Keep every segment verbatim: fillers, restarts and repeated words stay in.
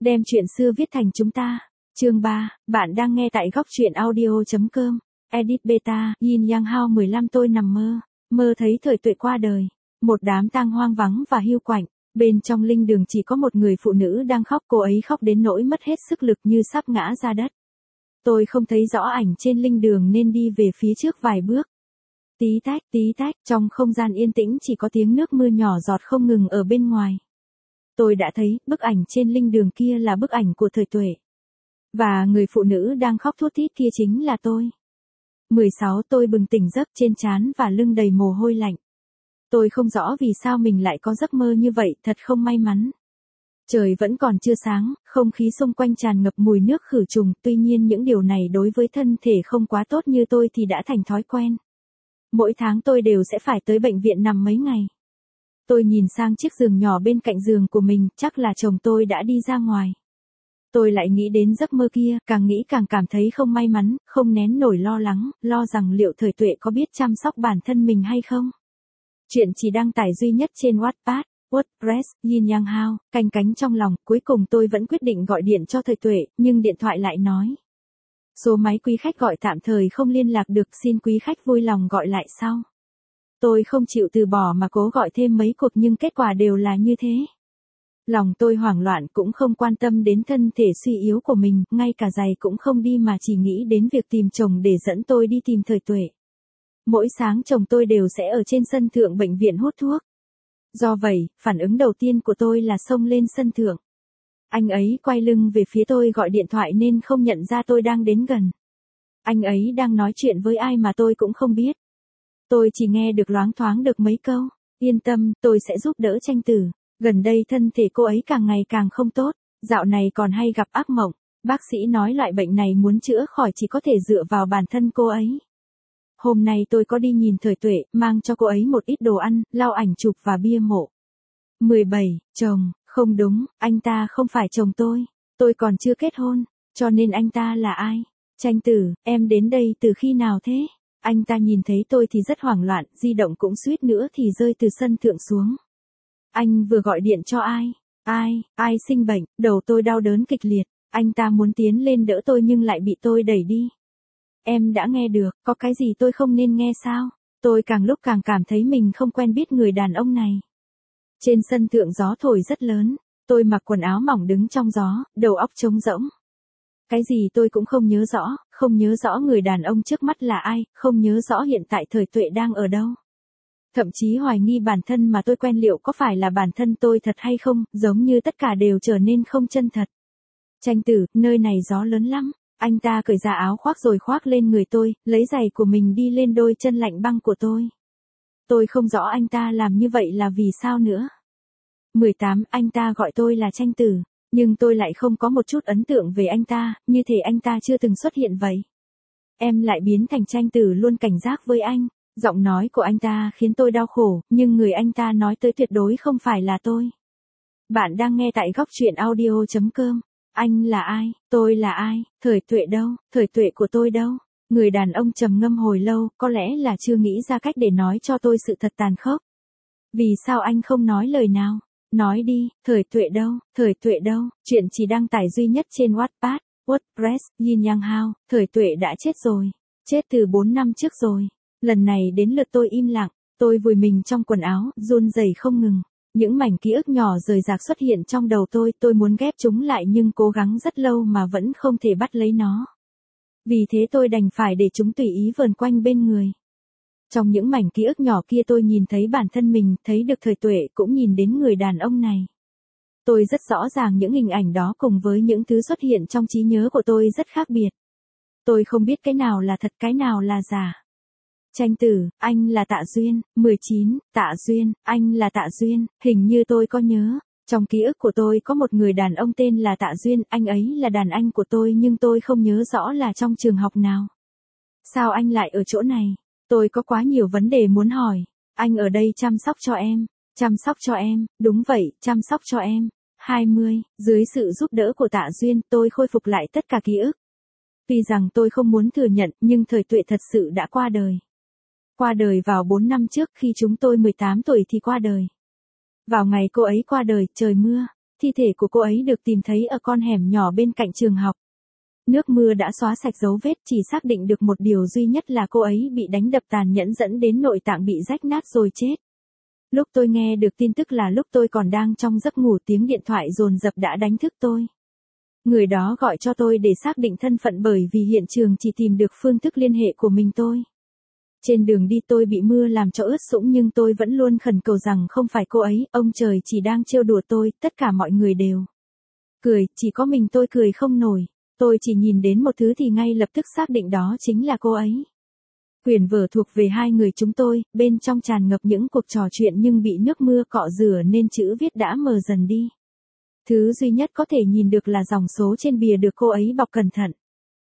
Đem chuyện xưa viết thành chúng ta. Chương ba, bạn đang nghe tại góc truyện audio.com. Edit Beta, Yin Yang Hao mười lăm tôi nằm mơ, mơ thấy thời tuệ qua đời. Một đám tang hoang vắng và hiu quạnh, bên trong linh đường chỉ có một người phụ nữ đang khóc, cô ấy khóc đến nỗi mất hết sức lực như sắp ngã ra đất. Tôi không thấy rõ ảnh trên linh đường nên đi về phía trước vài bước. Tí tách, tí tách, trong không gian yên tĩnh chỉ có tiếng nước mưa nhỏ giọt không ngừng ở bên ngoài. Tôi đã thấy, bức ảnh trên linh đường kia là bức ảnh của thời tuệ. Và người phụ nữ đang khóc thút thít kia chính là tôi. mười sáu Tôi bừng tỉnh giấc, trên trán và lưng đầy mồ hôi lạnh. Tôi không rõ vì sao mình lại có giấc mơ như vậy, thật không may mắn. Trời vẫn còn chưa sáng, không khí xung quanh tràn ngập mùi nước khử trùng, tuy nhiên những điều này đối với thân thể không quá tốt như tôi thì đã thành thói quen. Mỗi tháng tôi đều sẽ phải tới bệnh viện nằm mấy ngày. Tôi nhìn sang chiếc giường nhỏ bên cạnh giường của mình, chắc là chồng tôi đã đi ra ngoài. Tôi lại nghĩ đến giấc mơ kia, càng nghĩ càng cảm thấy không may mắn, không nén nổi lo lắng, lo rằng liệu thời tuệ có biết chăm sóc bản thân mình hay không. Chuyện chỉ đăng tải duy nhất trên Wattpad, WordPress, Yin Yang Hao, canh cánh trong lòng, cuối cùng tôi vẫn quyết định gọi điện cho thời tuệ, nhưng điện thoại lại nói. Số máy quý khách gọi tạm thời không liên lạc được, xin quý khách vui lòng gọi lại sau. Tôi không chịu từ bỏ mà cố gọi thêm mấy cuộc nhưng kết quả đều là như thế. Lòng tôi hoảng loạn, cũng không quan tâm đến thân thể suy yếu của mình, ngay cả giày cũng không đi mà chỉ nghĩ đến việc tìm chồng để dẫn tôi đi tìm thời tuệ. Mỗi sáng chồng tôi đều sẽ ở trên sân thượng bệnh viện hút thuốc. Do vậy, phản ứng đầu tiên của tôi là xông lên sân thượng. Anh ấy quay lưng về phía tôi gọi điện thoại nên không nhận ra tôi đang đến gần. Anh ấy đang nói chuyện với ai mà tôi cũng không biết. Tôi chỉ nghe được loáng thoáng được mấy câu. Yên tâm, tôi sẽ giúp đỡ Tranh Tử. Gần đây thân thể cô ấy càng ngày càng không tốt, dạo này còn hay gặp ác mộng. Bác sĩ nói loại bệnh này muốn chữa khỏi chỉ có thể dựa vào bản thân cô ấy. Hôm nay tôi có đi nhìn thời tuệ, mang cho cô ấy một ít đồ ăn, lau ảnh chụp và bia mộ. mười bảy Chồng, không đúng, anh ta không phải chồng tôi. Tôi còn chưa kết hôn, cho nên anh ta là ai? Tranh Tử, em đến đây từ khi nào thế? Anh ta nhìn thấy tôi thì rất hoảng loạn, di động cũng suýt nữa thì rơi từ sân thượng xuống. Anh vừa gọi điện cho ai? Ai, ai sinh bệnh, đầu tôi đau đớn kịch liệt. Anh ta muốn tiến lên đỡ tôi nhưng lại bị tôi đẩy đi. Em đã nghe được, có cái gì tôi không nên nghe sao? Tôi càng lúc càng cảm thấy mình không quen biết người đàn ông này. Trên sân thượng gió thổi rất lớn, tôi mặc quần áo mỏng đứng trong gió, đầu óc trống rỗng. Cái gì tôi cũng không nhớ rõ, không nhớ rõ người đàn ông trước mắt là ai, không nhớ rõ hiện tại thời tuệ đang ở đâu. Thậm chí hoài nghi bản thân mà tôi quen liệu có phải là bản thân tôi thật hay không, giống như tất cả đều trở nên không chân thật. Tranh Tử, nơi này gió lớn lắm. Anh ta cởi ra áo khoác rồi khoác lên người tôi, lấy giày của mình đi lên đôi chân lạnh băng của tôi. Tôi không rõ anh ta làm như vậy là vì sao nữa. mười tám Anh ta gọi tôi là Tranh Tử, nhưng tôi lại không có một chút ấn tượng về anh ta, như thể anh ta chưa từng xuất hiện vậy. Em lại biến thành Tranh Tử luôn cảnh giác với anh. Giọng nói của anh ta khiến tôi đau khổ, nhưng người anh ta nói tới tuyệt đối không phải là tôi. Bạn đang nghe tại góc truyện audio.com. Anh là ai? Tôi là ai? Thời tuệ đâu? Thời tuệ của tôi đâu? Người đàn ông trầm ngâm hồi lâu, có lẽ là chưa nghĩ ra cách để nói cho tôi sự thật tàn khốc. Vì sao anh không nói lời nào? Nói đi, thời tuệ đâu? Thời tuệ đâu? Chuyện chỉ đăng tải duy nhất trên Wattpad, WordPress, Yin Yang Hao. Thời tuệ đã chết rồi. Chết từ bốn năm trước rồi. Lần này đến lượt tôi im lặng, tôi vùi mình trong quần áo, run rẩy không ngừng. Những mảnh ký ức nhỏ rời rạc xuất hiện trong đầu tôi, tôi muốn ghép chúng lại nhưng cố gắng rất lâu mà vẫn không thể bắt lấy nó. Vì thế tôi đành phải để chúng tùy ý vờn quanh bên người. Trong những mảnh ký ức nhỏ kia tôi nhìn thấy bản thân mình, thấy được thời tuệ, cũng nhìn đến người đàn ông này. Tôi rất rõ ràng những hình ảnh đó cùng với những thứ xuất hiện trong trí nhớ của tôi rất khác biệt. Tôi không biết cái nào là thật, cái nào là giả. Tranh Tử, anh là Tạ Duyên. mười chín Tạ Duyên, anh là Tạ Duyên, hình như tôi có nhớ. Trong ký ức của tôi có một người đàn ông tên là Tạ Duyên, anh ấy là đàn anh của tôi nhưng tôi không nhớ rõ là trong trường học nào. Sao anh lại ở chỗ này? Tôi có quá nhiều vấn đề muốn hỏi. Anh ở đây chăm sóc cho em. Chăm sóc cho em, đúng vậy, chăm sóc cho em. hai mươi Dưới sự giúp đỡ của Tạ Duyên, tôi khôi phục lại tất cả ký ức. Tuy rằng tôi không muốn thừa nhận nhưng thời tuệ thật sự đã qua đời. Qua đời vào bốn năm trước khi chúng tôi mười tám tuổi thì qua đời. Vào ngày cô ấy qua đời, trời mưa. thi thể của cô ấy được tìm thấy ở con hẻm nhỏ bên cạnh trường học. Nước mưa đã xóa sạch dấu vết, chỉ xác định được một điều duy nhất là cô ấy bị đánh đập tàn nhẫn dẫn đến nội tạng bị rách nát rồi chết. Lúc tôi nghe được tin tức là lúc tôi còn đang trong giấc ngủ, tiếng điện thoại dồn dập đã đánh thức tôi. Người đó gọi cho tôi để xác định thân phận bởi vì hiện trường chỉ tìm được phương thức liên hệ của mình tôi. Trên đường đi tôi bị mưa làm cho ướt sũng nhưng tôi vẫn luôn khẩn cầu rằng không phải cô ấy, ông trời chỉ đang trêu đùa tôi, tất cả mọi người đều cười, chỉ có mình tôi cười không nổi. Tôi chỉ nhìn đến một thứ thì ngay lập tức xác định đó chính là cô ấy. Quyển vở thuộc về hai người chúng tôi, bên trong tràn ngập những cuộc trò chuyện nhưng bị nước mưa cọ rửa nên chữ viết đã mờ dần đi. Thứ duy nhất có thể nhìn được là dòng số trên bìa được cô ấy bọc cẩn thận.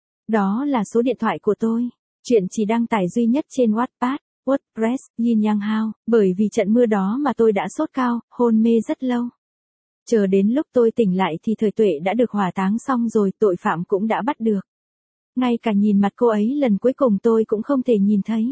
Đó là số điện thoại của tôi. Chuyện chỉ đăng tải duy nhất trên Wattpad, WordPress, Yin Yang Hao, bởi vì trận mưa đó mà tôi đã sốt cao, hôn mê rất lâu. Chờ đến lúc tôi tỉnh lại thì thời tuệ đã được hỏa táng xong rồi, tội phạm cũng đã bắt được. Ngay cả nhìn mặt cô ấy lần cuối cùng tôi cũng không thể nhìn thấy.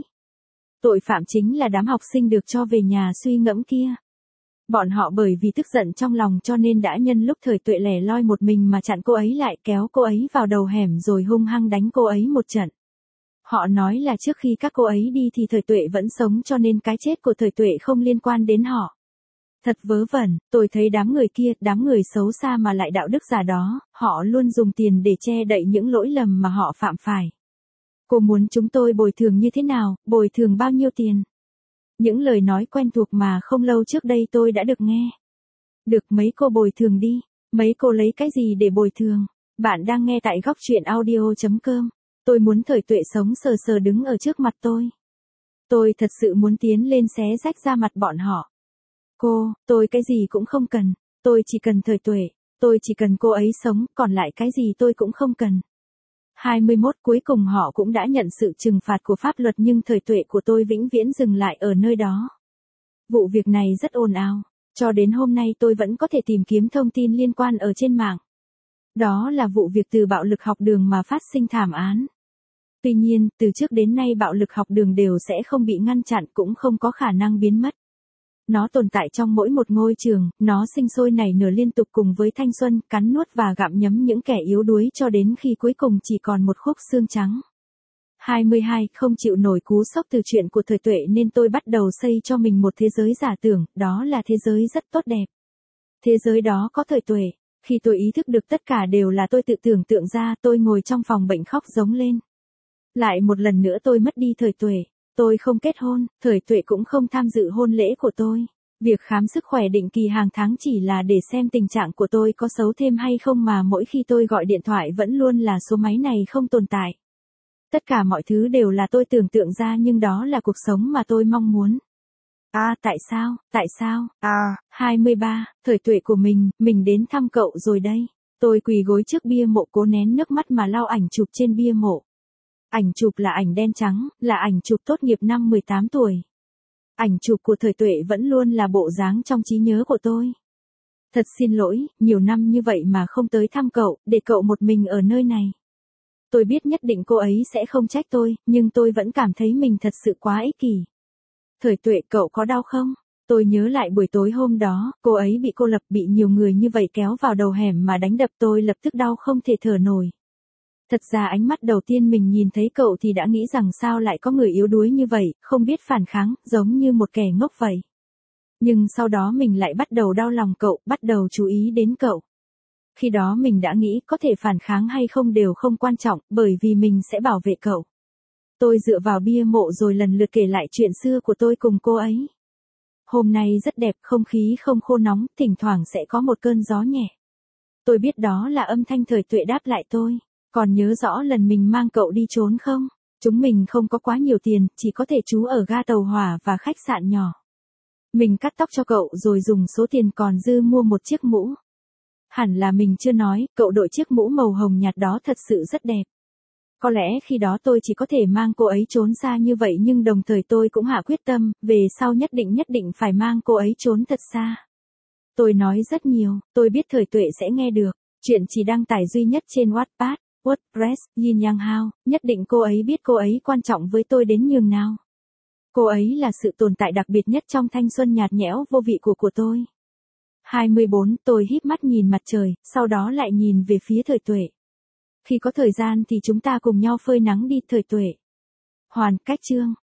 Tội phạm chính là đám học sinh được cho về nhà suy ngẫm kia. Bọn họ bởi vì tức giận trong lòng cho nên đã nhân lúc thời tuệ lẻ loi một mình mà chặn cô ấy lại, kéo cô ấy vào đầu hẻm rồi hung hăng đánh cô ấy một trận. Họ nói là trước khi các cô ấy đi thì thời tuệ vẫn sống cho nên cái chết của thời tuệ không liên quan đến họ. Thật vớ vẩn, tôi thấy đám người kia, đám người xấu xa mà lại đạo đức giả đó, họ luôn dùng tiền để che đậy những lỗi lầm mà họ phạm phải. Cô muốn chúng tôi bồi thường như thế nào, bồi thường bao nhiêu tiền? Những lời nói quen thuộc mà không lâu trước đây tôi đã được nghe. Được, mấy cô bồi thường đi, mấy cô lấy cái gì để bồi thường? Bạn đang nghe tại góc truyện audio chấm com. Tôi muốn thời tuệ sống sờ sờ đứng ở trước mặt tôi. Tôi thật sự muốn tiến lên xé rách ra mặt bọn họ. Cô, tôi cái gì cũng không cần, tôi chỉ cần thời tuệ, tôi chỉ cần cô ấy sống, còn lại cái gì tôi cũng không cần. hai mươi mốt Cuối cùng họ cũng đã nhận sự trừng phạt của pháp luật nhưng thời tuệ của tôi vĩnh viễn dừng lại ở nơi đó. Vụ việc này rất ồn ào, cho đến hôm nay tôi vẫn có thể tìm kiếm thông tin liên quan ở trên mạng. Đó là vụ việc từ bạo lực học đường mà phát sinh thảm án. Tuy nhiên, từ trước đến nay bạo lực học đường đều sẽ không bị ngăn chặn cũng không có khả năng biến mất. Nó tồn tại trong mỗi một ngôi trường, nó sinh sôi nảy nở liên tục cùng với thanh xuân, cắn nuốt và gặm nhấm những kẻ yếu đuối cho đến khi cuối cùng chỉ còn một khúc xương trắng. hai mươi hai Không chịu nổi cú sốc từ chuyện của thời tuệ nên tôi bắt đầu xây cho mình một thế giới giả tưởng, đó là thế giới rất tốt đẹp. Thế giới đó có thời tuệ. Khi tôi ý thức được tất cả đều là tôi tự tưởng tượng ra, tôi ngồi trong phòng bệnh khóc giống lên. Lại một lần nữa tôi mất đi thời tuệ. Tôi không kết hôn, thời tuệ cũng không tham dự hôn lễ của tôi. Việc khám sức khỏe định kỳ hàng tháng chỉ là để xem tình trạng của tôi có xấu thêm hay không mà mỗi khi tôi gọi điện thoại vẫn luôn là số máy này không tồn tại. Tất cả mọi thứ đều là tôi tưởng tượng ra nhưng đó là cuộc sống mà tôi mong muốn. À, tại sao, tại sao, à, hai mươi ba Thời tuệ của mình, mình đến thăm cậu rồi đây. Tôi quỳ gối trước bia mộ cố nén nước mắt mà lau ảnh chụp trên bia mộ. Ảnh chụp là ảnh đen trắng, là ảnh chụp tốt nghiệp năm mười tám tuổi. Ảnh chụp của thời tuệ vẫn luôn là bộ dáng trong trí nhớ của tôi. Thật xin lỗi, nhiều năm như vậy mà không tới thăm cậu, để cậu một mình ở nơi này. Tôi biết nhất định cô ấy sẽ không trách tôi, nhưng tôi vẫn cảm thấy mình thật sự quá ích kỷ. Thời tuệ, cậu có đau không? Tôi nhớ lại buổi tối hôm đó, cô ấy bị cô lập, bị nhiều người như vậy kéo vào đầu hẻm mà đánh đập, tôi lập tức đau không thể thở nổi. Thật ra ánh mắt đầu tiên mình nhìn thấy cậu thì đã nghĩ rằng sao lại có người yếu đuối như vậy, không biết phản kháng, giống như một kẻ ngốc vậy. Nhưng sau đó mình lại bắt đầu đau lòng cậu, bắt đầu chú ý đến cậu. Khi đó mình đã nghĩ có thể phản kháng hay không đều không quan trọng, bởi vì mình sẽ bảo vệ cậu. Tôi dựa vào bia mộ rồi lần lượt kể lại chuyện xưa của tôi cùng cô ấy. Hôm nay rất đẹp, không khí không khô nóng, thỉnh thoảng sẽ có một cơn gió nhẹ. Tôi biết đó là âm thanh thời tuệ đáp lại tôi. Còn nhớ rõ lần mình mang cậu đi trốn không? Chúng mình không có quá nhiều tiền, chỉ có thể trú ở ga tàu hỏa và khách sạn nhỏ. Mình cắt tóc cho cậu rồi dùng số tiền còn dư mua một chiếc mũ. Hẳn là mình chưa nói, cậu đội chiếc mũ màu hồng nhạt đó thật sự rất đẹp. Có lẽ khi đó tôi chỉ có thể mang cô ấy trốn xa như vậy nhưng đồng thời tôi cũng hạ quyết tâm, về sau nhất định nhất định phải mang cô ấy trốn thật xa. Tôi nói rất nhiều, tôi biết thời tuệ sẽ nghe được. Chuyện chỉ đăng tải duy nhất trên Wattpad, WordPress, Yin Yang Hao, nhất định cô ấy biết cô ấy quan trọng với tôi đến nhường nào. Cô ấy là sự tồn tại đặc biệt nhất trong thanh xuân nhạt nhẽo vô vị của của tôi. hai mươi bốn Tôi híp mắt nhìn mặt trời, sau đó lại nhìn về phía Thời Tuệ. Khi có thời gian thì chúng ta cùng nhau phơi nắng đi Thời Tuệ. Hoàn, cách chương.